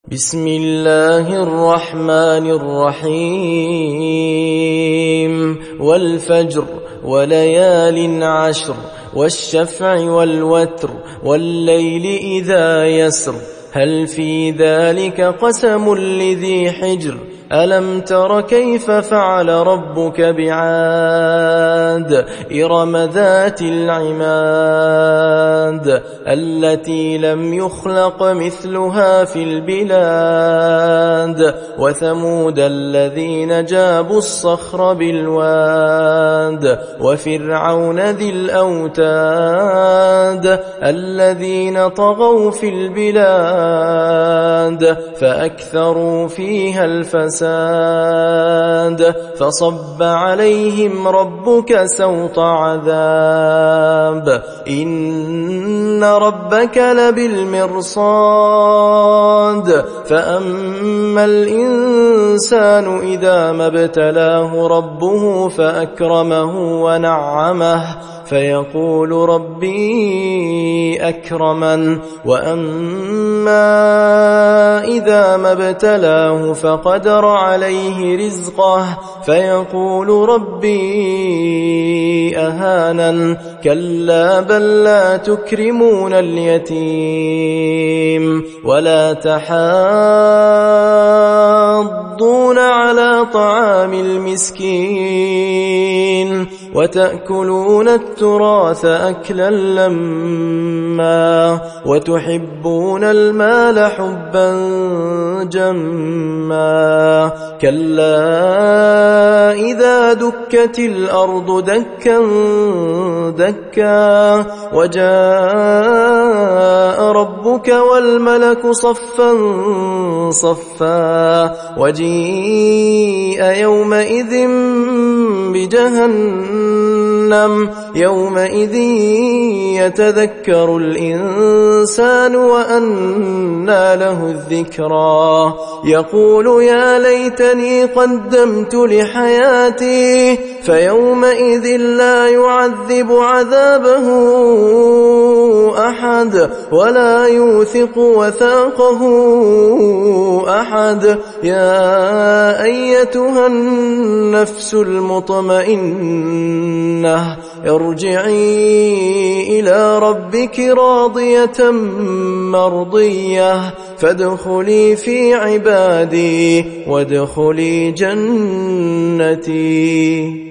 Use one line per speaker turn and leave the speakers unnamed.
بسم الله الرحمن الرحيم والفجر وليال عشر والشفع والوتر والليل إذا يسر هل في ذلك قسم لذي حجر ألم تر كيف فعل ربك بعاد إرم ذات العماد التي لم يخلق مثلها في البلاد وثمود الذين جابوا الصخر بالواد وفرعون ذي الأوتاد الذين طغوا في البلاد فأكثروا فيها الفساد فصب عليهم ربك سوط عذاب إن ربك لبالمرصاد فأما الإنسان إذا ما ابتلاه ربه فأكرمه ونعمه فيقول ربي أكرمن وأما إذا ما ابتلاه فقدر عليه رزقه فيقول ربي أهانن كلا بل لا تكرمون اليتيم ولا تحاضون على طعام المسكين وتأكلون التراث أكلا لما وتحبون المال حبا جما كلا إذا دكت الأرض دكا دكا وجاء ربك والملك صفا صفا وجيء يومئذ بجهنم يومئذ يتذكر الإنسان وأنى له الذكرى يقول يا ليتني قدمت لحياتي فيومئذ لا يعذب عذابه أحد ولا يوثق وثاقه أحد يا أيتها النفس المطمئنة ارجعي إلى ربك راضية مرضية فادخلي في عبادي وادخلي جنتي.